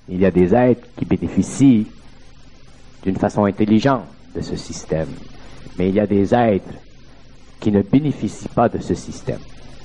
Il y a des êtres qui bénéficient d'une façon intelligente de ce système, mais il y a des êtres qui ne bénéficient pas de ce système.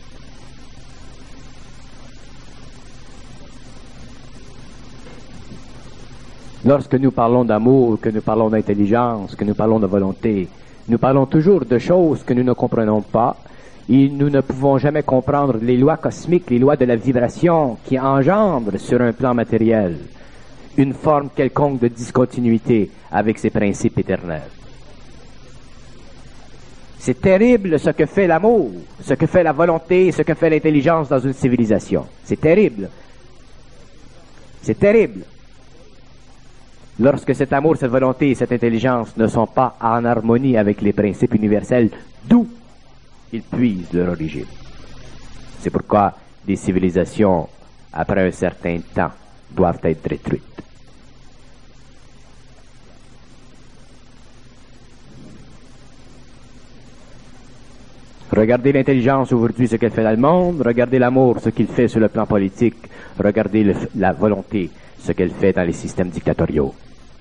Lorsque nous parlons d'amour, que nous parlons d'intelligence, que nous parlons de volonté, nous parlons toujours de choses que nous ne comprenons pas et nous ne pouvons jamais comprendre les lois cosmiques, les lois de la vibration qui engendrent sur un plan matériel une forme quelconque de discontinuité avec ses principes éternels. C'est terrible ce que fait l'amour, ce que fait la volonté, ce que fait l'intelligence dans une civilisation. C'est terrible. C'est terrible. Lorsque cet amour, cette volonté et cette intelligence ne sont pas en harmonie avec les principes universels, d'où ils puisent leur origine. C'est pourquoi des civilisations, après un certain temps, doivent être détruites. Regardez l'intelligence aujourd'hui, ce qu'elle fait dans le monde. Regardez l'amour, ce qu'il fait sur le plan politique. Regardez la volonté, ce qu'elle fait dans les systèmes dictatoriaux.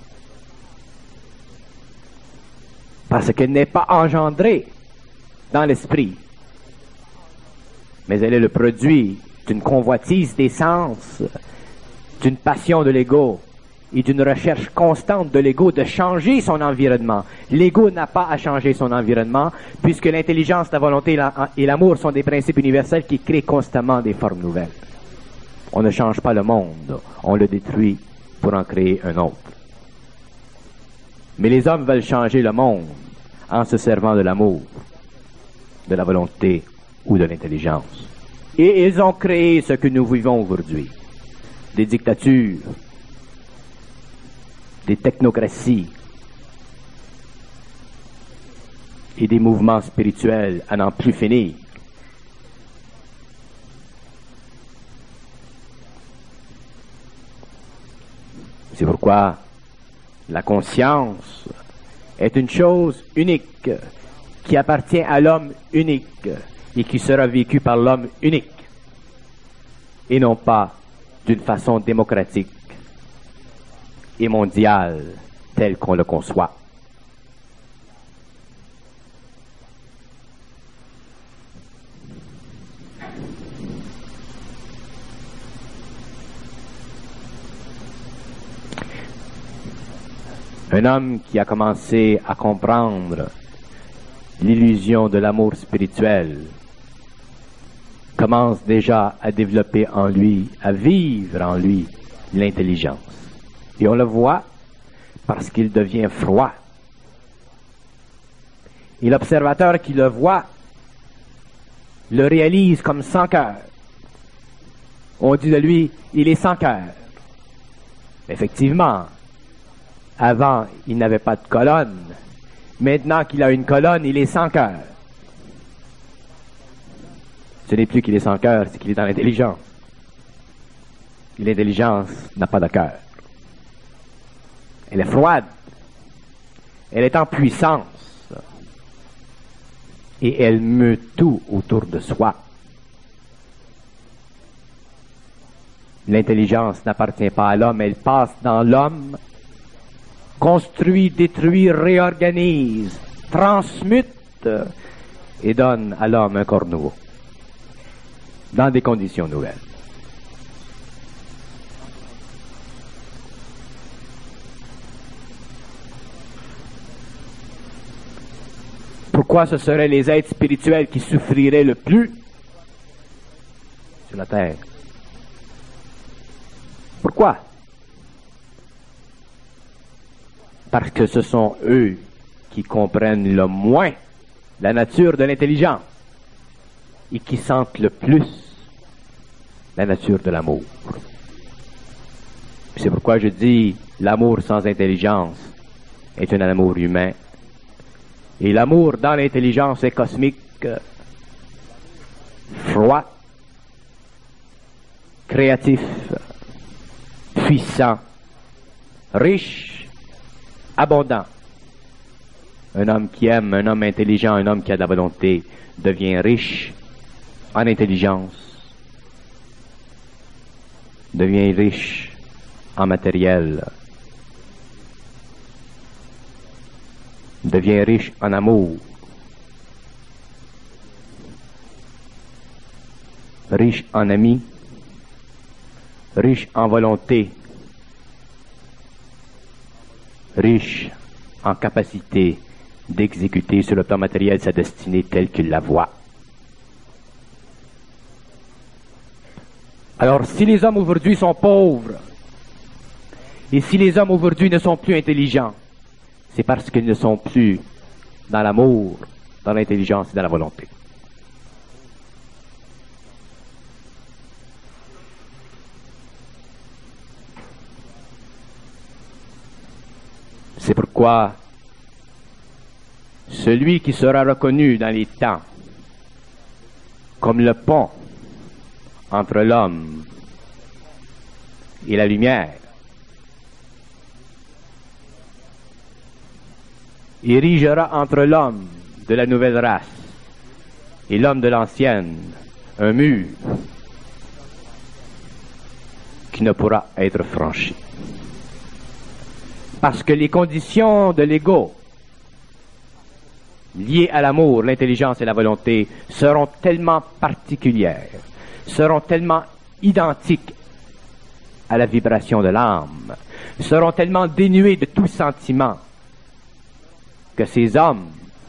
Parce qu'elle n'est pas engendrée dans l'esprit, mais elle est le produit d'une convoitise des sens, d'une passion de l'ego et d'une recherche constante de l'ego de changer son environnement. L'ego n'a pas à changer son environnement, puisque l'intelligence, la volonté et l'amour sont des principes universels qui créent constamment des formes nouvelles. On ne change pas le monde, on le détruit pour en créer un autre. Mais les hommes veulent changer le monde en se servant de l'amour, de la volonté ou de l'intelligence. Et ils ont créé ce que nous vivons aujourd'hui. Des dictatures, des technocraties et des mouvements spirituels à n'en plus finir. C'est pourquoi la conscience est une chose unique qui appartient à l'homme unique et qui sera vécue par l'homme unique et non pas d'une façon démocratique et mondiale telle qu'on le conçoit. Un homme qui a commencé à comprendre l'illusion de l'amour spirituel commence déjà à développer en lui, à vivre en lui l'intelligence. Et on le voit parce qu'il devient froid. Et l'observateur qui le voit le réalise comme sans cœur. On dit de lui, il est sans cœur. Effectivement, avant, il n'avait pas de colonne. Maintenant qu'il a une colonne, il est sans cœur. Ce n'est plus qu'il est sans cœur, c'est qu'il est dans l'intelligence. Et l'intelligence n'a pas de cœur. Elle est froide. Elle est en puissance. Et elle meut tout autour de soi. L'intelligence n'appartient pas à l'homme, elle passe dans l'homme, construit, détruit, réorganise, transmute et donne à l'homme un corps nouveau, dans des conditions nouvelles. Pourquoi ce seraient les êtres spirituels qui souffriraient le plus sur la terre? Pourquoi? Parce que ce sont eux qui comprennent le moins la nature de l'intelligence et qui sentent le plus la nature de l'amour. C'est pourquoi je dis l'amour sans intelligence est un amour humain et l'amour dans l'intelligence est cosmique, froid, créatif, puissant, riche, abondant. Un homme qui aime, un homme intelligent, un homme qui a de la volonté devient riche en intelligence, devient riche en matériel devient riche en amour, riche en amis, riche en volonté, riche en capacité d'exécuter sur le plan matériel sa destinée telle qu'il la voit. Alors, si les hommes aujourd'hui sont pauvres, et si les hommes aujourd'hui ne sont plus intelligents, c'est parce qu'ils ne sont plus dans l'amour, dans l'intelligence et dans la volonté. C'est pourquoi celui qui sera reconnu dans les temps comme le pont entre l'homme et la lumière érigera entre l'homme de la nouvelle race et l'homme de l'ancienne un mur qui ne pourra être franchi. Parce que les conditions de l'ego liées à l'amour, l'intelligence et la volonté seront tellement particulières, seront tellement identiques à la vibration de l'âme, seront tellement dénuées de tout sentiment que ces hommes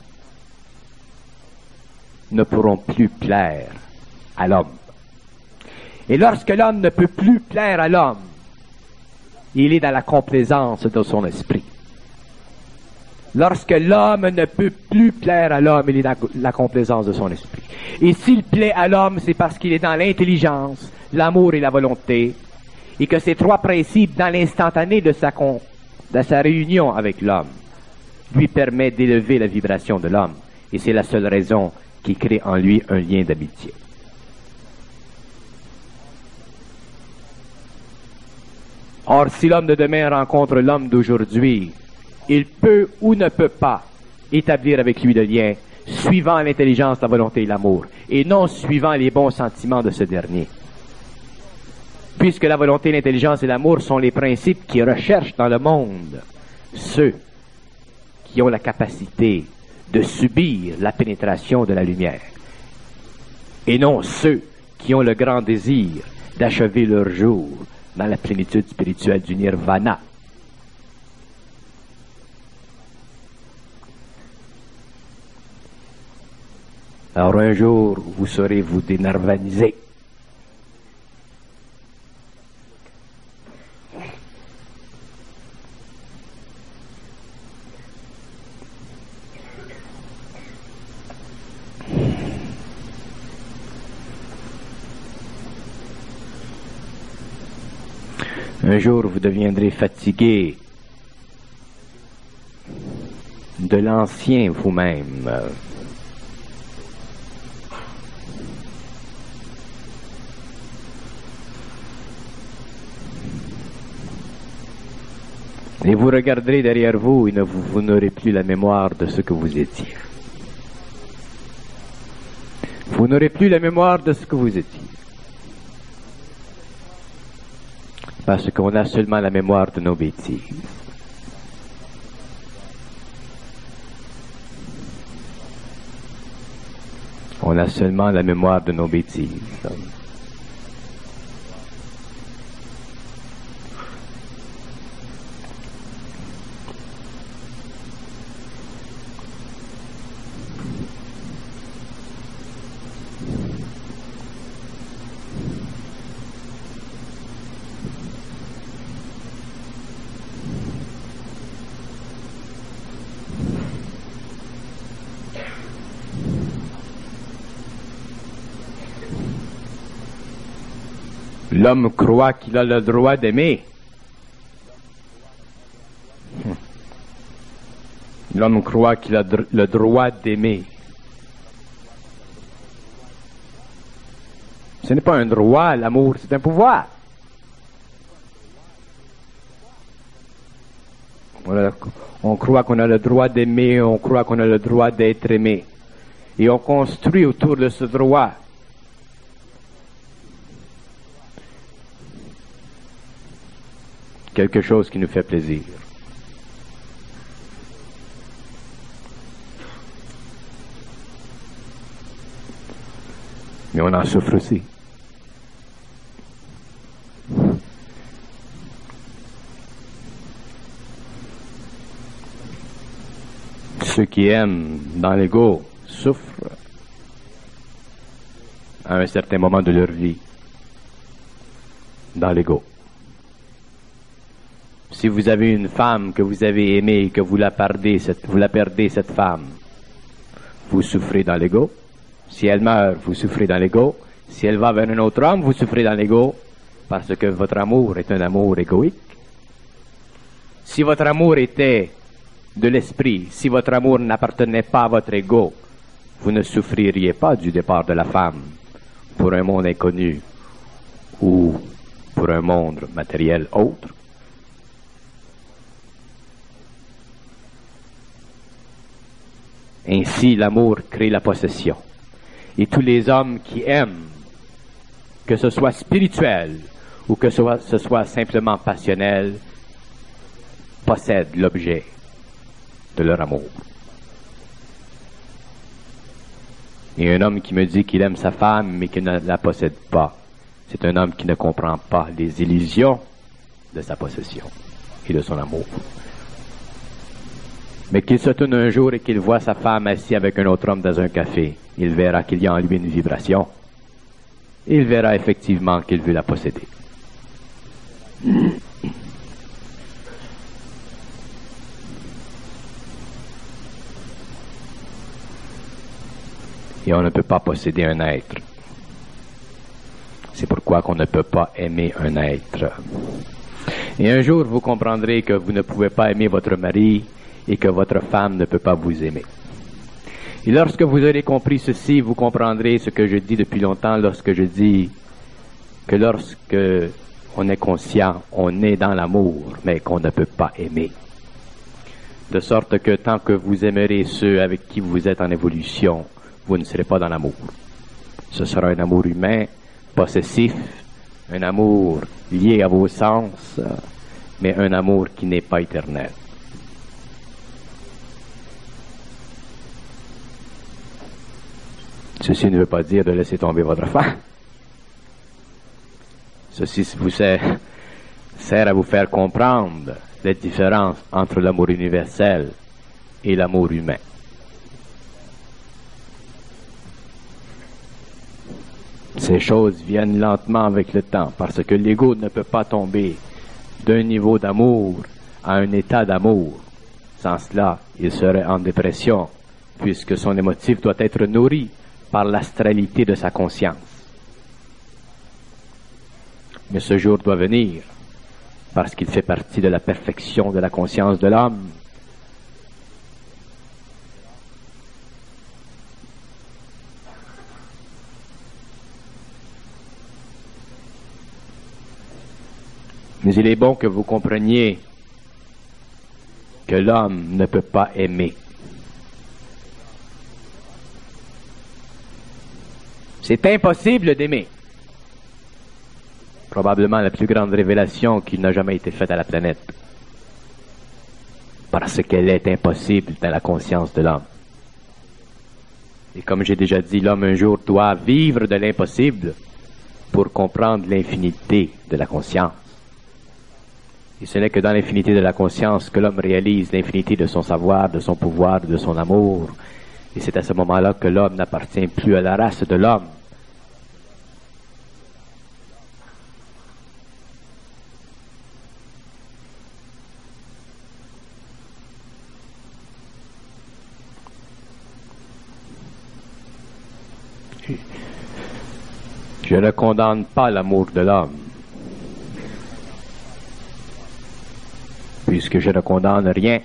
ne pourront plus plaire à l'homme. Et lorsque l'homme ne peut plus plaire à l'homme, il est dans la complaisance de son esprit. Lorsque l'homme ne peut plus plaire à l'homme, il est dans la complaisance de son esprit. Et s'il plaît à l'homme, c'est parce qu'il est dans l'intelligence, l'amour et la volonté, et que ces trois principes, dans l'instantané de sa réunion avec l'homme, lui permet d'élever la vibration de l'homme. Et c'est la seule raison qui crée en lui un lien d'amitié. Or, si l'homme de demain rencontre l'homme d'aujourd'hui, il peut ou ne peut pas établir avec lui le lien, suivant l'intelligence, la volonté et l'amour, et non suivant les bons sentiments de ce dernier. Puisque la volonté, l'intelligence et l'amour sont les principes qui recherchent dans le monde ceux qui ont la capacité de subir la pénétration de la lumière, et non ceux qui ont le grand désir d'achever leur jour dans la plénitude spirituelle du nirvana. Alors un jour, vous saurez vous dénirvaniser. Un jour, vous deviendrez fatigué de l'ancien vous-même. Et vous regarderez derrière vous et vous n'aurez plus la mémoire de ce que vous étiez. Vous n'aurez plus la mémoire de ce que vous étiez. Parce qu'on a seulement la mémoire de nos bêtises. On a seulement la mémoire de nos bêtises. L'homme croit qu'il a le droit d'aimer. L'homme croit qu'il a le droit d'aimer. Ce n'est pas un droit, l'amour, c'est un pouvoir. On croit qu'on a le droit d'aimer, on croit qu'on a le droit d'être aimé. Et on construit autour de ce droit quelque chose qui nous fait plaisir. Mais on en souffre aussi. Ceux qui aiment dans l'ego souffrent à un certain moment de leur vie dans l'ego. Si vous avez une femme que vous avez aimée et que vous la perdez, cette femme, vous souffrez dans l'ego. Si elle meurt, vous souffrez dans l'ego. Si elle va vers un autre homme, vous souffrez dans l'ego, parce que votre amour est un amour égoïque. Si votre amour était de l'esprit, si votre amour n'appartenait pas à votre ego, vous ne souffririez pas du départ de la femme pour un monde inconnu ou pour un monde matériel autre. Ainsi, l'amour crée la possession. Et tous les hommes qui aiment, que ce soit spirituel ou que ce soit simplement passionnel, possèdent l'objet de leur amour. Et un homme qui me dit qu'il aime sa femme mais qu'il ne la possède pas, c'est un homme qui ne comprend pas les illusions de sa possession et de son amour. Mais qu'il se tourne un jour et qu'il voit sa femme assise avec un autre homme dans un café, il verra qu'il y a en lui une vibration. Il verra effectivement qu'il veut la posséder. Et on ne peut pas posséder un être. C'est pourquoi qu'on ne peut pas aimer un être. Et un jour, vous comprendrez que vous ne pouvez pas aimer votre mari et que votre femme ne peut pas vous aimer. Et lorsque vous aurez compris ceci, vous comprendrez ce que je dis depuis longtemps lorsque je dis que lorsque on est conscient, on est dans l'amour, mais qu'on ne peut pas aimer. De sorte que tant que vous aimerez ceux avec qui vous êtes en évolution, vous ne serez pas dans l'amour. Ce sera un amour humain, possessif, un amour lié à vos sens, mais un amour qui n'est pas éternel. Ceci ne veut pas dire de laisser tomber votre femme. Ceci vous sert à vous faire comprendre la différence entre l'amour universel et l'amour humain. Ces choses viennent lentement avec le temps parce que l'ego ne peut pas tomber d'un niveau d'amour à un état d'amour. Sans cela, il serait en dépression puisque son émotif doit être nourri par l'astralité de sa conscience. Mais ce jour doit venir parce qu'il fait partie de la perfection de la conscience de l'homme. Mais il est bon que vous compreniez que l'homme ne peut pas aimer. C'est impossible d'aimer. Probablement la plus grande révélation qui n'a jamais été faite à la planète. Parce qu'elle est impossible dans la conscience de l'homme. Et comme j'ai déjà dit, l'homme un jour doit vivre de l'impossible pour comprendre l'infinité de la conscience. Et ce n'est que dans l'infinité de la conscience que l'homme réalise l'infinité de son savoir, de son pouvoir, de son amour. Et c'est à ce moment-là que l'homme n'appartient plus à la race de l'homme. Je ne condamne pas l'amour de l'homme, puisque je ne condamne rien.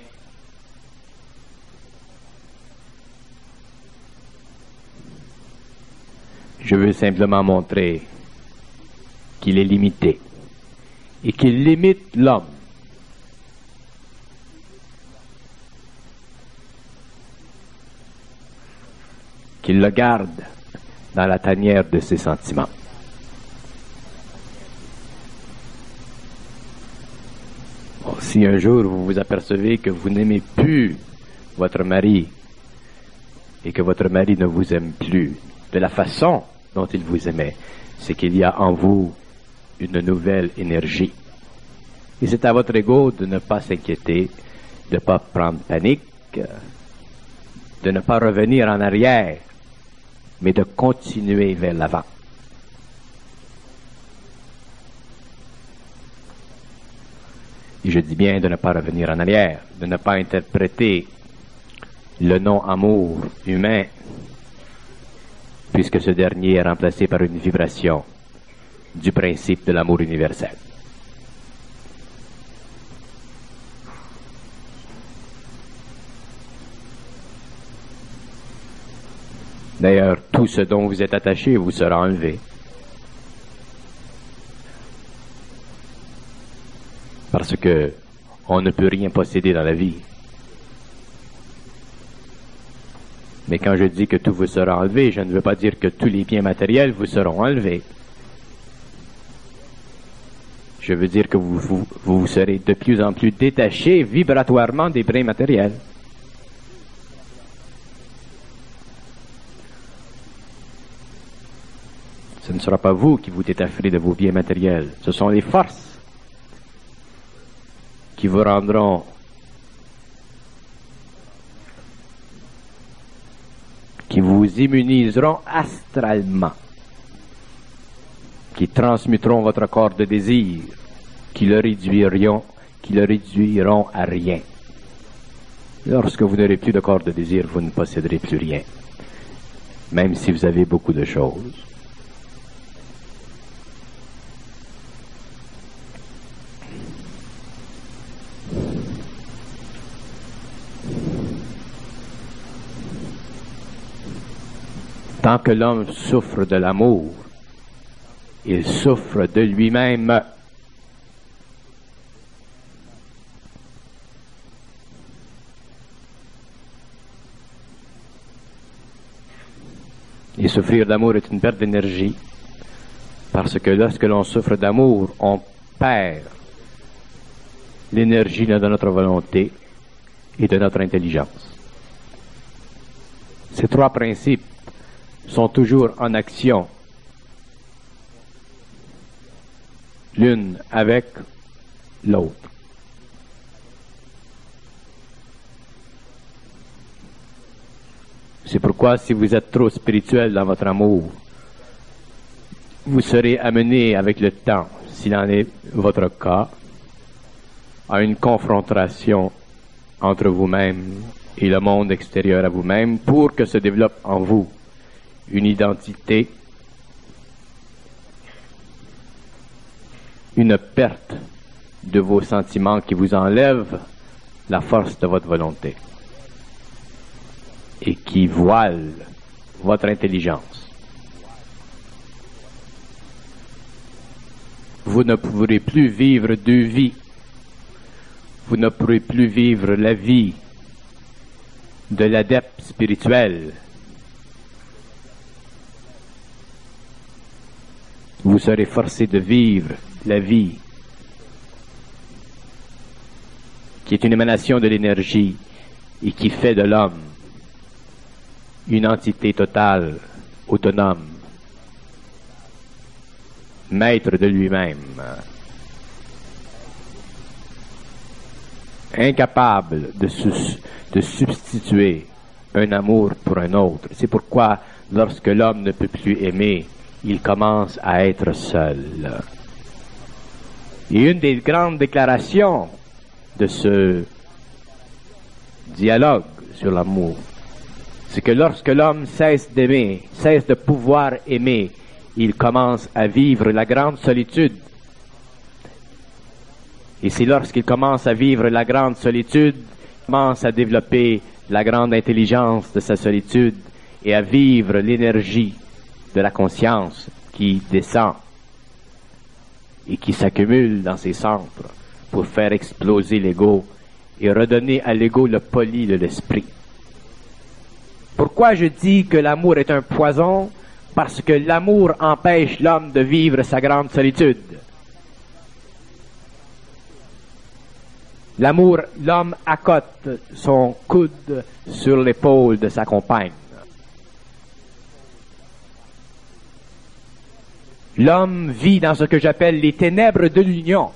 Je veux simplement montrer qu'il est limité et qu'il limite l'homme. Qu'il le garde dans la tanière de ses sentiments. Si un jour vous vous apercevez que vous n'aimez plus votre mari et que votre mari ne vous aime plus de la façon dont il vous aimait, c'est qu'il y a en vous une nouvelle énergie. Et c'est à votre ego de ne pas s'inquiéter, de ne pas prendre panique, de ne pas revenir en arrière, mais de continuer vers l'avant. Et je dis bien de ne pas revenir en arrière, de ne pas interpréter le nom amour humain, puisque ce dernier est remplacé par une vibration du principe de l'amour universel. D'ailleurs, tout ce dont vous êtes attaché vous sera enlevé. Parce que on ne peut rien posséder dans la vie. Mais quand je dis que tout vous sera enlevé, je ne veux pas dire que tous les biens matériels vous seront enlevés. Je veux dire que vous serez de plus en plus détaché vibratoirement des biens matériels. Ce ne sera pas vous qui vous détacherez de vos biens matériels. Ce sont les forces qui vous rendront qui vous immuniseront astralement, qui transmettront votre corps de désir, qui le réduiront à rien. Lorsque vous n'aurez plus de corps de désir, vous ne posséderez plus rien, même si vous avez beaucoup de choses. Tant que l'homme souffre de l'amour, il souffre de lui-même. Et souffrir d'amour est une perte d'énergie, parce que lorsque l'on souffre d'amour, on perd l'énergie de notre volonté et de notre intelligence. Ces trois principes sont toujours en action, l'une avec l'autre. C'est pourquoi si vous êtes trop spirituel dans votre amour, vous serez amené avec le temps, s'il en est votre cas, à une confrontation entre vous-même et le monde extérieur à vous-même pour que se développe en vous une identité, une perte de vos sentiments qui vous enlève la force de votre volonté et qui voile votre intelligence. Vous ne pourrez plus vivre deux vies. Vous ne pourrez plus vivre la vie de l'adepte spirituel. Vous serez forcé de vivre la vie qui est une émanation de l'énergie et qui fait de l'homme une entité totale, autonome, maître de lui-même, incapable de substituer un amour pour un autre. C'est pourquoi lorsque l'homme ne peut plus aimer, il commence à être seul. Et une des grandes déclarations de ce dialogue sur l'amour, c'est que lorsque l'homme cesse d'aimer, cesse de pouvoir aimer, il commence à vivre la grande solitude. Et c'est lorsqu'il commence à vivre la grande solitude, il commence à développer la grande intelligence de sa solitude et à vivre l'énergie de la conscience qui descend et qui s'accumule dans ses centres pour faire exploser l'ego et redonner à l'ego le poli de l'esprit. Pourquoi je dis que l'amour est un poison? Parce que l'amour empêche l'homme de vivre sa grande solitude. L'amour, l'homme accote son coude sur l'épaule de sa compagne. L'homme vit dans ce que j'appelle les ténèbres de l'union.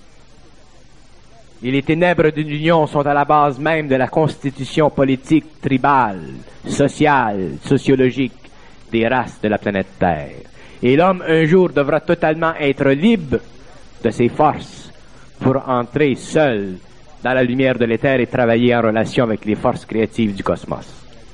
Et les ténèbres de l'union sont à la base même de la constitution politique, tribale, sociale, sociologique des races de la planète Terre. Et l'homme, un jour, devra totalement être libre de ses forces pour entrer seul dans la lumière de l'éther et travailler en relation avec les forces créatives du cosmos.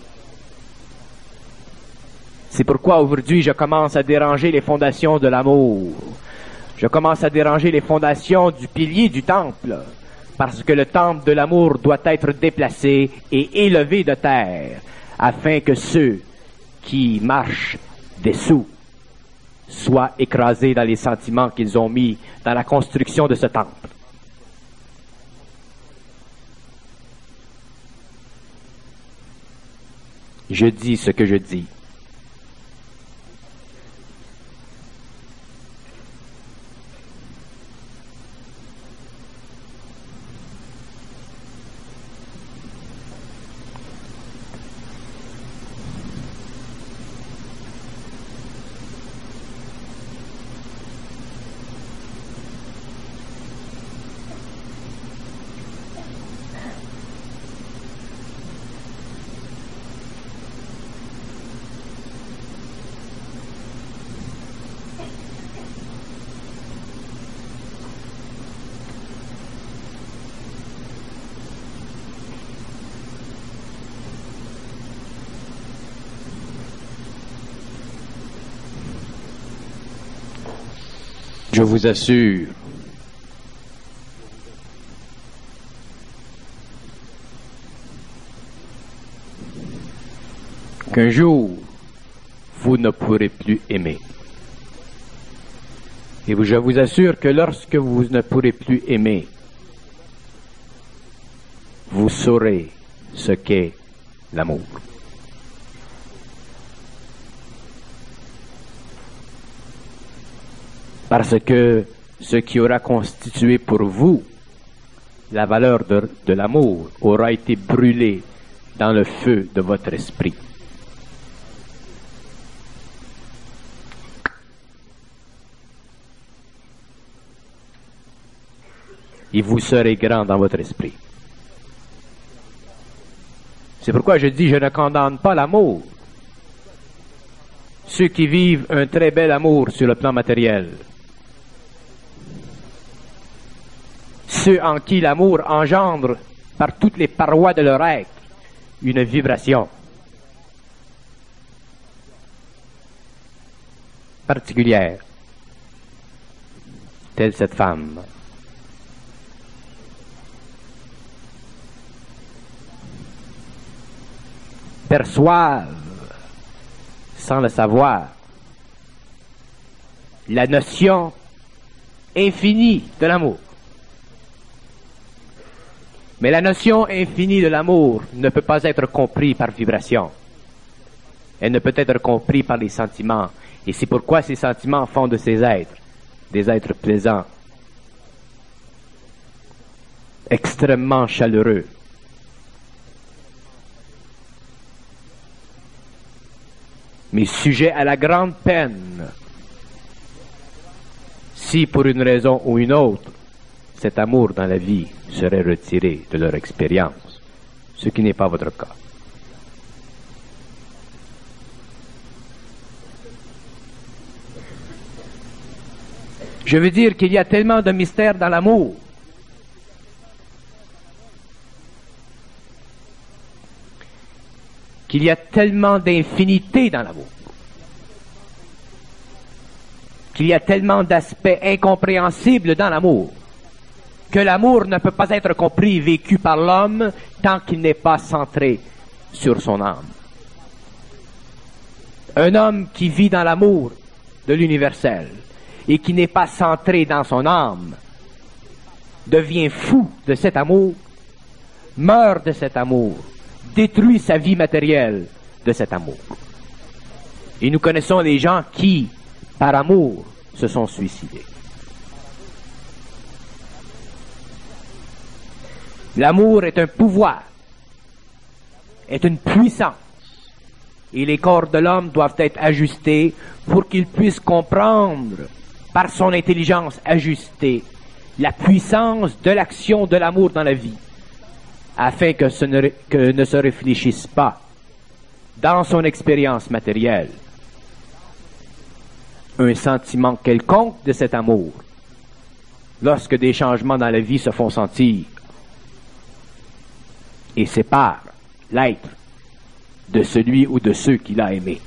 C'est pourquoi aujourd'hui je commence à déranger les fondations de l'amour. Je commence à déranger les fondations du pilier du temple, parce que le temple de l'amour doit être déplacé et élevé de terre, afin que ceux qui marchent dessous soient écrasés dans les sentiments qu'ils ont mis dans la construction de ce temple. Je dis ce que je dis. Je vous assure qu'un jour, vous ne pourrez plus aimer. Et je vous assure que lorsque vous ne pourrez plus aimer, vous saurez ce qu'est l'amour. Parce que ce qui aura constitué pour vous la valeur de l'amour aura été brûlé dans le feu de votre esprit. Et vous serez grand dans votre esprit. C'est pourquoi je dis, je ne condamne pas l'amour. Ceux qui vivent un très bel amour sur le plan matériel, ceux en qui l'amour engendre par toutes les parois de leur être une vibration particulière, telle cette femme. Perçoivent, sans le savoir, la notion infinie de l'amour. Mais la notion infinie de l'amour ne peut pas être comprise par vibration. Elle ne peut être comprise par les sentiments. Et c'est pourquoi ces sentiments font de ces êtres des êtres plaisants, extrêmement chaleureux. Mais sujets à la grande peine si, pour une raison ou une autre, cet amour dans la vie serait retiré de leur expérience, ce qui n'est pas votre cas. Je veux dire qu'il y a tellement de mystères dans l'amour qu'il y a tellement d'infinité dans l'amour, qu'il y a tellement d'aspects incompréhensibles dans l'amour, que l'amour ne peut pas être compris, vécu par l'homme, tant qu'il n'est pas centré sur son âme. Un homme qui vit dans l'amour de l'universel et qui n'est pas centré dans son âme devient fou de cet amour, meurt de cet amour, détruit sa vie matérielle de cet amour. Et nous connaissons les gens qui, par amour, se sont suicidés. L'amour est un pouvoir, est une puissance. Et les corps de l'homme doivent être ajustés pour qu'il puisse comprendre, par son intelligence ajustée, la puissance de l'action de l'amour dans la vie, afin que ne se réfléchisse pas dans son expérience matérielle un sentiment quelconque de cet amour lorsque des changements dans la vie se font sentir et séparent l'être de celui ou de ceux qu'il a aimés.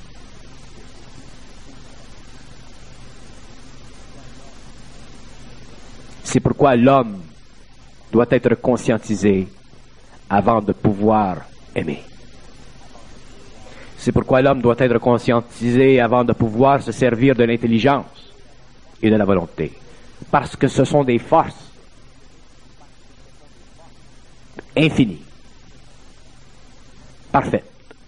C'est pourquoi l'homme doit être conscientisé avant de pouvoir aimer. C'est pourquoi l'homme doit être conscientisé avant de pouvoir se servir de l'intelligence et de la volonté. Parce que ce sont des forces infinies, parfaites,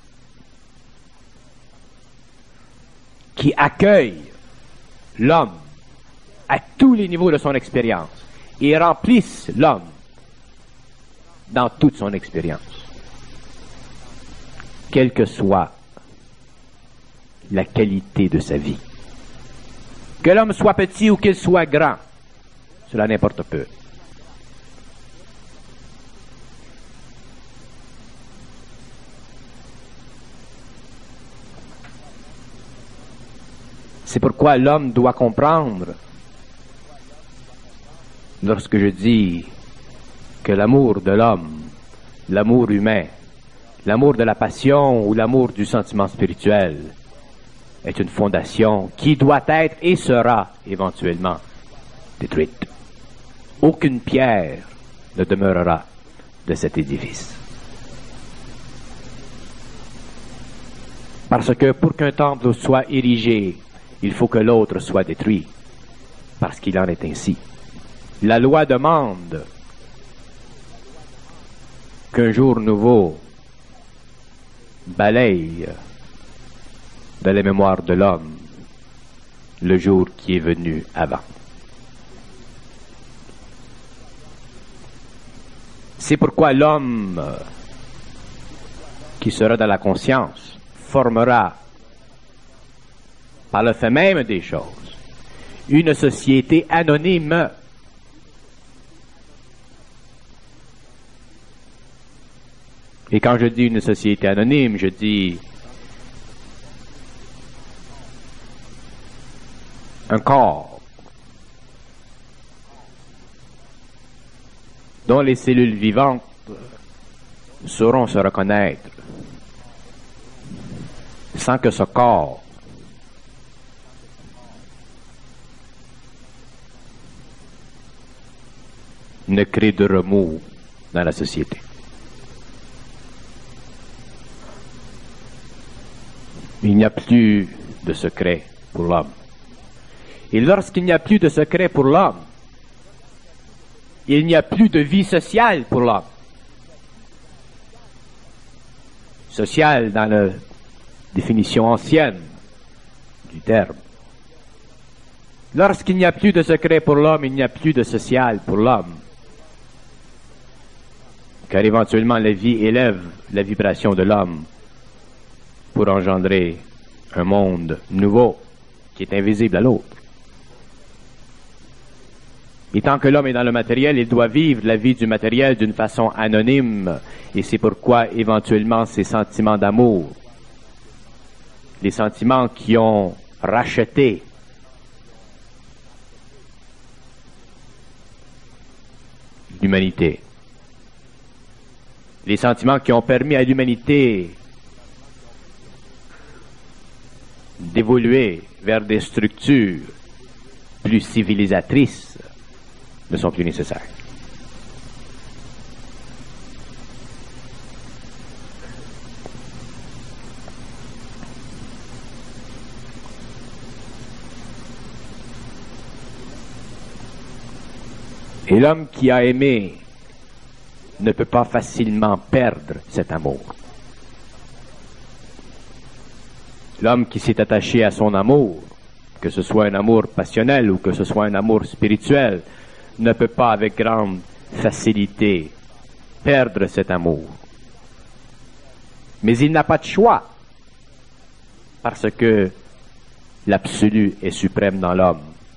qui accueillent l'homme à tous les niveaux de son expérience et remplissent l'homme dans toute son expérience. Quelle que soit la qualité de sa vie. Que l'homme soit petit ou qu'il soit grand, cela n'importe peu. C'est pourquoi l'homme doit comprendre, lorsque je dis que l'amour de l'homme, l'amour humain, l'amour de la passion ou l'amour du sentiment spirituel est une fondation qui doit être et sera éventuellement détruite. Aucune pierre ne demeurera de cet édifice. Parce que pour qu'un temple soit érigé, il faut que l'autre soit détruit, parce qu'il en est ainsi. La loi demande qu'un jour nouveau balaye de la mémoire de l'homme le jour qui est venu avant. C'est pourquoi l'homme qui sera dans la conscience formera, par le fait même des choses, une société anonyme. Et quand je dis une société anonyme, je dis un corps dont les cellules vivantes sauront se reconnaître sans que ce corps ne crée de remous dans la société. Il n'y a plus de secret pour l'homme. Et lorsqu'il n'y a plus de secret pour l'homme, il n'y a plus de vie sociale pour l'homme. Sociale dans la définition ancienne du terme. Lorsqu'il n'y a plus de secret pour l'homme, il n'y a plus de social pour l'homme. Car éventuellement la vie élève la vibration de l'homme pour engendrer un monde nouveau qui est invisible à l'autre. Et tant que l'homme est dans le matériel, il doit vivre la vie du matériel d'une façon anonyme. Et c'est pourquoi, éventuellement, ces sentiments d'amour, les sentiments qui ont racheté l'humanité, les sentiments qui ont permis à l'humanité d'évoluer vers des structures plus civilisatrices, ne sont plus nécessaires. Et l'homme qui a aimé ne peut pas facilement perdre cet amour. L'homme qui s'est attaché à son amour, que ce soit un amour passionnel ou que ce soit un amour spirituel, ne peut pas avec grande facilité perdre cet amour. Mais il n'a pas de choix, parce que l'absolu est suprême dans l'homme.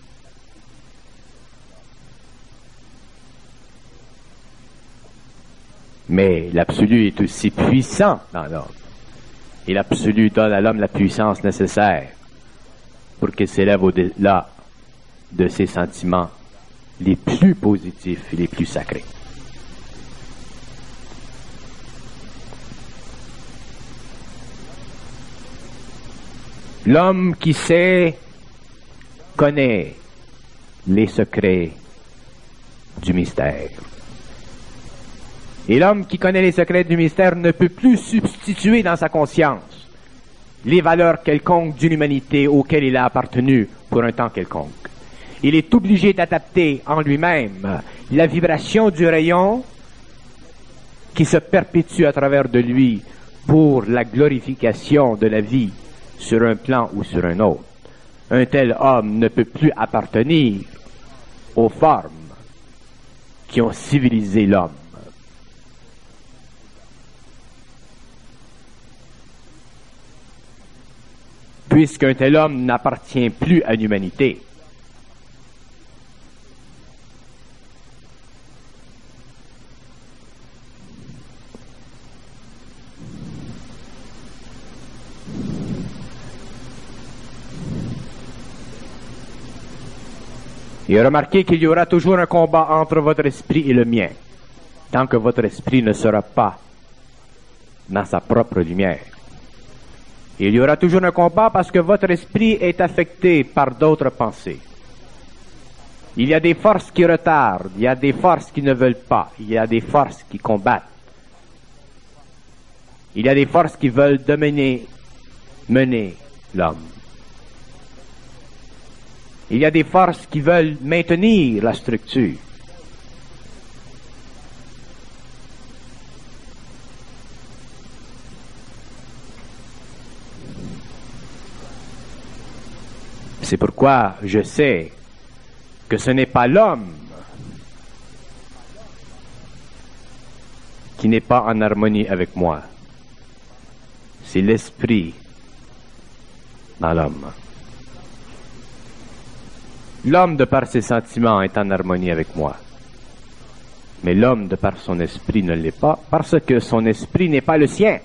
Mais l'absolu est aussi puissant dans l'homme. Et l'absolu donne à l'homme la puissance nécessaire pour qu'il s'élève au-delà de ses sentiments les plus positifs et les plus sacrés. L'homme qui sait connaît les secrets du mystère. Et l'homme qui connaît les secrets du mystère ne peut plus substituer dans sa conscience les valeurs quelconques d'une humanité auquel il a appartenu pour un temps quelconque. Il est obligé d'adapter en lui-même la vibration du rayon qui se perpétue à travers de lui pour la glorification de la vie sur un plan ou sur un autre. Un tel homme ne peut plus appartenir aux formes qui ont civilisé l'homme. Puisqu'un tel homme n'appartient plus à l'humanité. Et remarquez qu'il y aura toujours un combat entre votre esprit et le mien, tant que votre esprit ne sera pas dans sa propre lumière. Il y aura toujours un combat parce que votre esprit est affecté par d'autres pensées. Il y a des forces qui retardent, il y a des forces qui ne veulent pas, il y a des forces qui combattent. Il y a des forces qui veulent mener l'homme. Il y a des forces qui veulent maintenir la structure. C'est pourquoi je sais que ce n'est pas l'homme qui n'est pas en harmonie avec moi. C'est l'esprit dans l'homme. L'homme, de par ses sentiments, est en harmonie avec moi. Mais l'homme, de par son esprit, ne l'est pas, parce que son esprit n'est pas le sien.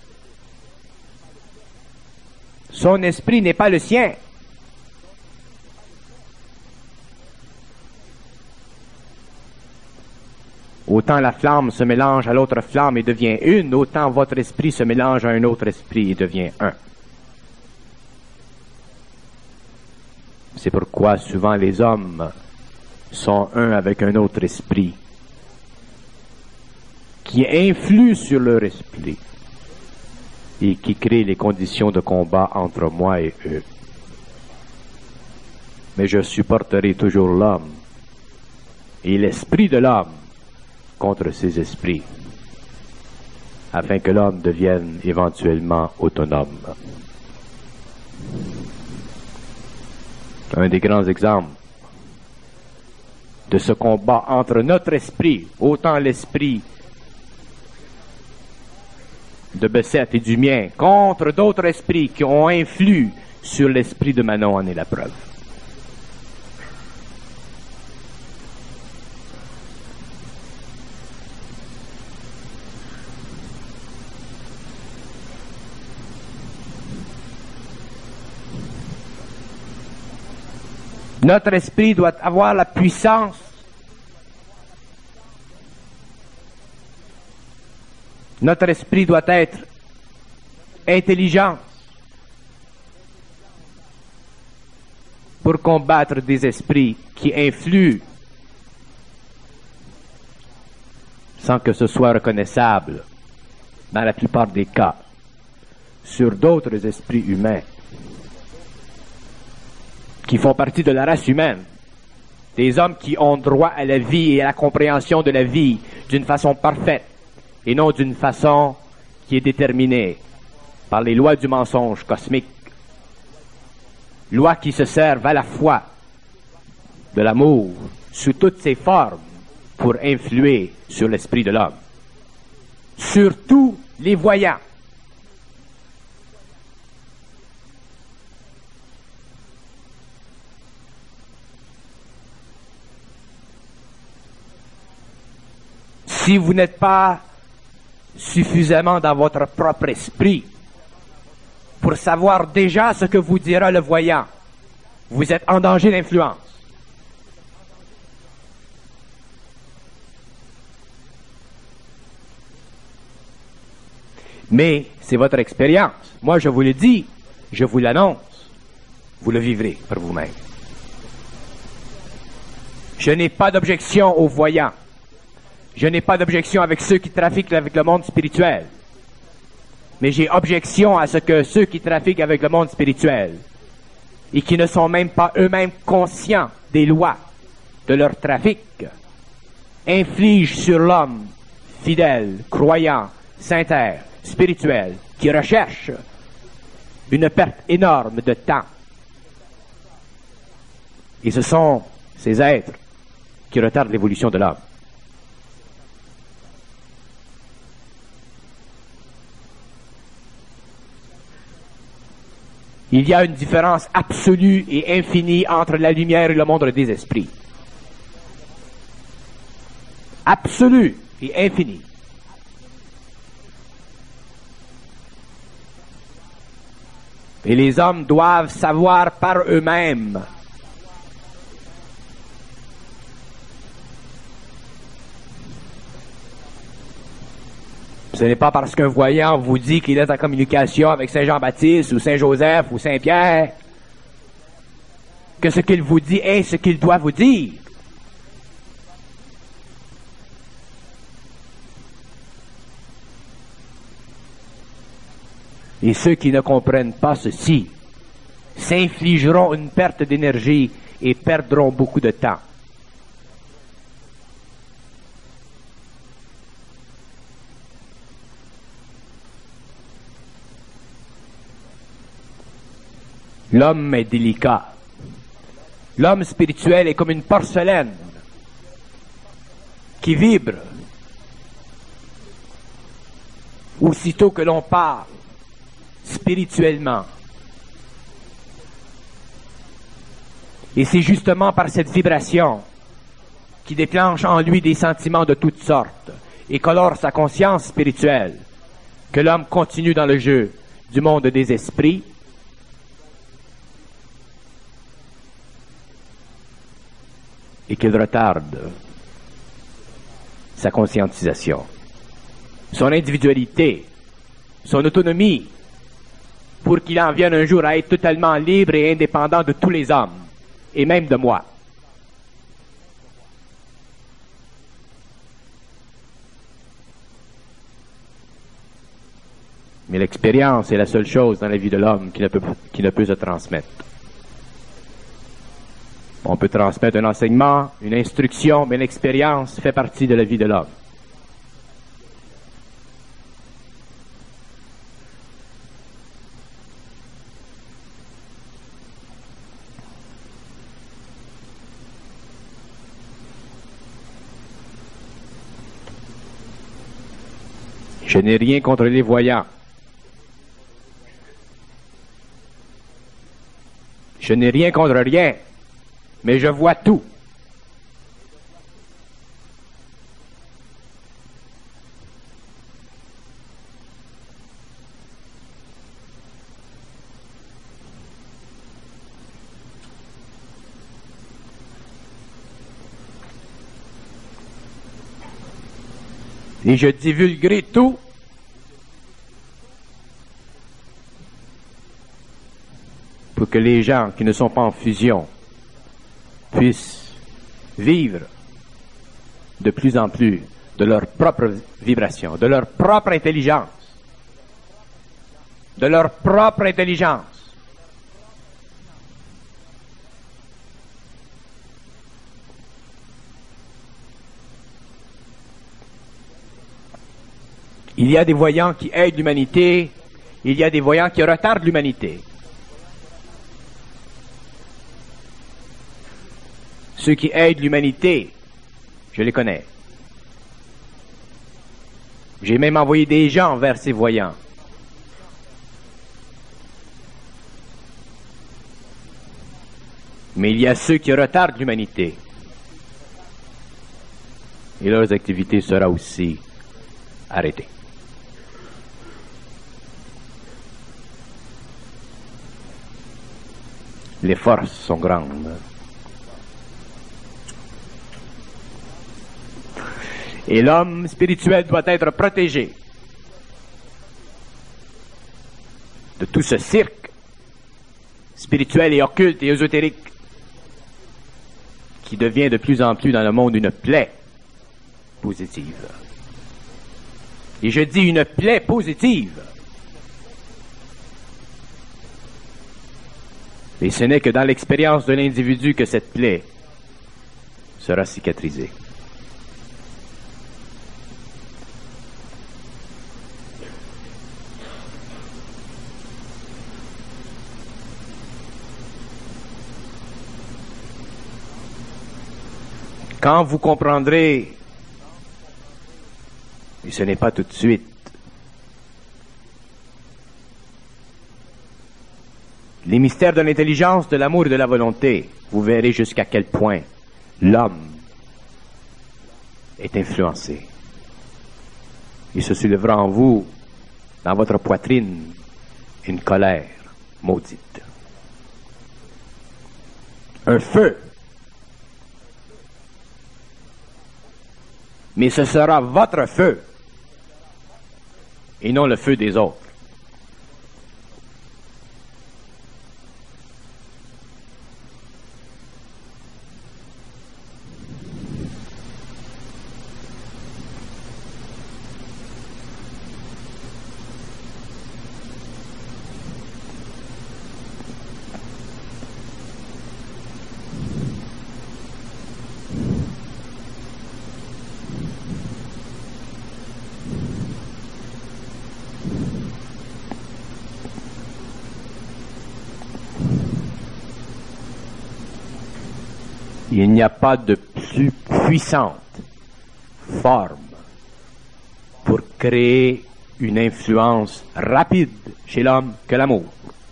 Son esprit n'est pas le sien. Autant la flamme se mélange à l'autre flamme et devient une, autant votre esprit se mélange à un autre esprit et devient un. C'est pourquoi souvent les hommes sont un avec un autre esprit qui influe sur leur esprit et qui crée les conditions de combat entre moi et eux. Mais je supporterai toujours l'homme et l'esprit de l'homme contre ses esprits, afin que l'homme devienne éventuellement autonome. Un des grands exemples de ce combat entre notre esprit, autant l'esprit de Bessette et du mien, contre d'autres esprits qui ont influé sur l'esprit de Manon en est la preuve. Notre esprit doit avoir la puissance Notre esprit doit être intelligent pour combattre des esprits qui influent sans que ce soit reconnaissable, dans la plupart des cas, sur d'autres esprits humains qui font partie de la race humaine, des hommes qui ont droit à la vie et à la compréhension de la vie d'une façon parfaite et non d'une façon qui est déterminée par les lois du mensonge cosmique, lois qui se servent à la fois de l'amour sous toutes ses formes pour influer sur l'esprit de l'homme. surtout les voyants. Si vous n'êtes pas suffisamment dans votre propre esprit pour savoir déjà ce que vous dira le voyant, vous êtes en danger d'influence. Mais c'est votre expérience. Moi, je vous le dis, je vous l'annonce. Vous le vivrez par vous-même. Je n'ai pas d'objection aux voyants. Je n'ai pas d'objection avec ceux qui trafiquent avec le monde spirituel. Mais j'ai objection à ce que ceux qui trafiquent avec le monde spirituel et qui ne sont même pas eux-mêmes conscients des lois de leur trafic infligent sur l'homme fidèle, croyant, sincère, spirituel, qui recherche une perte énorme de temps. Et ce sont ces êtres qui retardent l'évolution de l'homme. Il y a une différence absolue et infinie entre la lumière et le monde des esprits. Absolue et infinie. Et les hommes doivent savoir par eux-mêmes ce n'est pas parce qu'un voyant vous dit qu'il est en communication avec Saint Jean-Baptiste ou Saint Joseph ou Saint Pierre que ce qu'il vous dit est ce qu'il doit vous dire. Et ceux qui ne comprennent pas ceci s'infligeront une perte d'énergie et perdront beaucoup de temps. L'homme est délicat. L'homme spirituel est comme une porcelaine qui vibre aussitôt que l'on parle spirituellement. Et c'est justement par cette vibration qui déclenche en lui des sentiments de toutes sortes et colore sa conscience spirituelle que l'homme continue dans le jeu du monde des esprits et qu'il retarde sa conscientisation, son individualité, son autonomie, pour qu'il en vienne un jour à être totalement libre et indépendant de tous les hommes, et même de moi. Mais l'expérience est la seule chose dans la vie de l'homme qui ne peut se transmettre. On peut transmettre un enseignement, une instruction, mais l'expérience fait partie de la vie de l'homme. Je n'ai rien contre les voyants. Je n'ai rien contre rien. Mais je vois tout. Et je divulguerai tout pour que les gens qui ne sont pas en fusion puissent vivre de plus en plus de leur propre vibration, de leur propre intelligence, de leur propre intelligence. Il y a des voyants qui aident l'humanité, il y a des voyants qui retardent l'humanité. Ceux qui aident l'humanité, je les connais. J'ai même envoyé des gens vers ces voyants. Mais il y a ceux qui retardent l'humanité. Et leurs activités seront aussi arrêtées. Les forces sont grandes. Et l'homme spirituel doit être protégé de tout ce cirque spirituel et occulte et ésotérique qui devient de plus en plus dans le monde une plaie positive. Et je dis une plaie positive. Et ce n'est que dans l'expérience de l'individu que cette plaie sera cicatrisée. Quand vous comprendrez, et ce n'est pas tout de suite, les mystères de l'intelligence, de l'amour et de la volonté, vous verrez jusqu'à quel point l'homme est influencé. Il se soulèvera en vous, dans votre poitrine, une colère maudite. Un feu. Mais ce sera votre feu et non le feu des autres. Il n'y a pas de plus puissante forme pour créer une influence rapide chez l'homme que l'amour.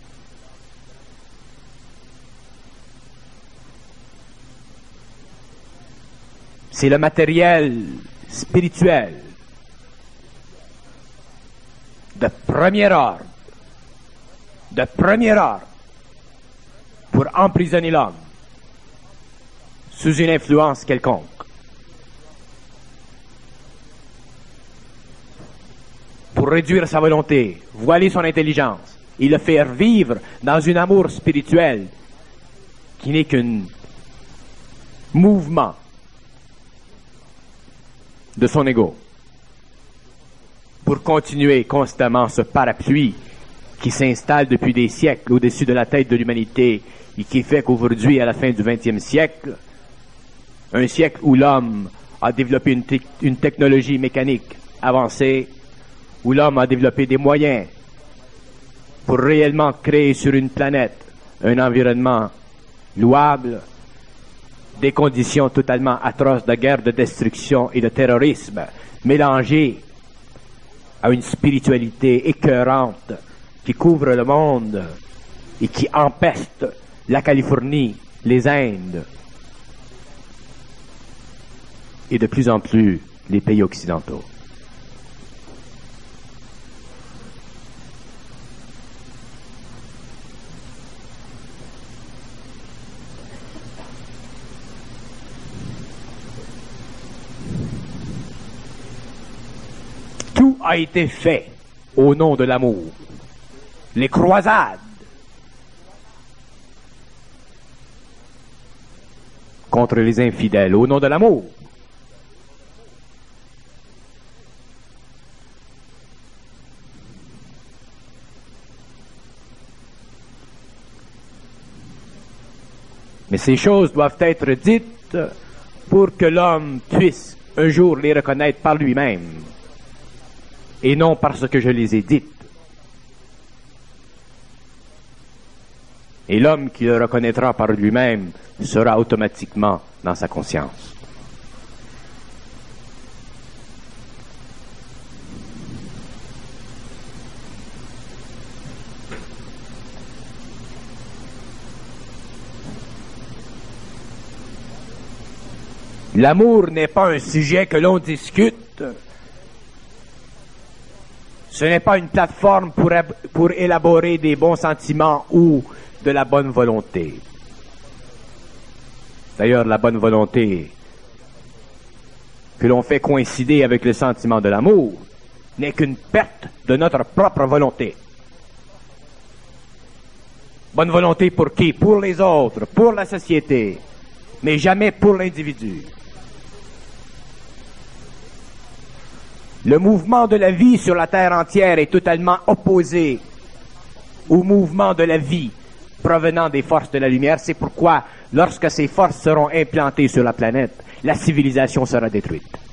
C'est le matériel spirituel de premier ordre pour emprisonner l'homme sous une influence quelconque. Pour réduire sa volonté, voiler son intelligence et le faire vivre dans un amour spirituel qui n'est qu'un mouvement de son ego. Pour continuer constamment ce parapluie qui s'installe depuis des siècles au-dessus de la tête de l'humanité et qui fait qu'aujourd'hui, à la fin du XXe siècle, un siècle où l'homme a développé une technologie mécanique avancée, où l'homme a développé des moyens pour réellement créer sur une planète un environnement louable, des conditions totalement atroces de guerre, de destruction et de terrorisme, mélangées à une spiritualité écœurante qui couvre le monde et qui empeste la Californie, les Indes, et de plus en plus les pays occidentaux. Tout a été fait au nom de l'amour. Les croisades contre les infidèles au nom de l'amour. Mais ces choses doivent être dites pour que l'homme puisse un jour les reconnaître par lui-même et non parce que je les ai dites. Et l'homme qui le reconnaîtra par lui-même sera automatiquement dans sa conscience. L'amour n'est pas un sujet que l'on discute. Ce n'est pas une plateforme pour élaborer des bons sentiments ou de la bonne volonté. D'ailleurs, la bonne volonté que l'on fait coïncider avec le sentiment de l'amour n'est qu'une perte de notre propre volonté. Bonne volonté pour qui? Pour les autres, pour la société, mais jamais pour l'individu. Le mouvement de la vie sur la terre entière est totalement opposé au mouvement de la vie provenant des forces de la lumière. C'est pourquoi, lorsque ces forces seront implantées sur la planète, la civilisation sera détruite.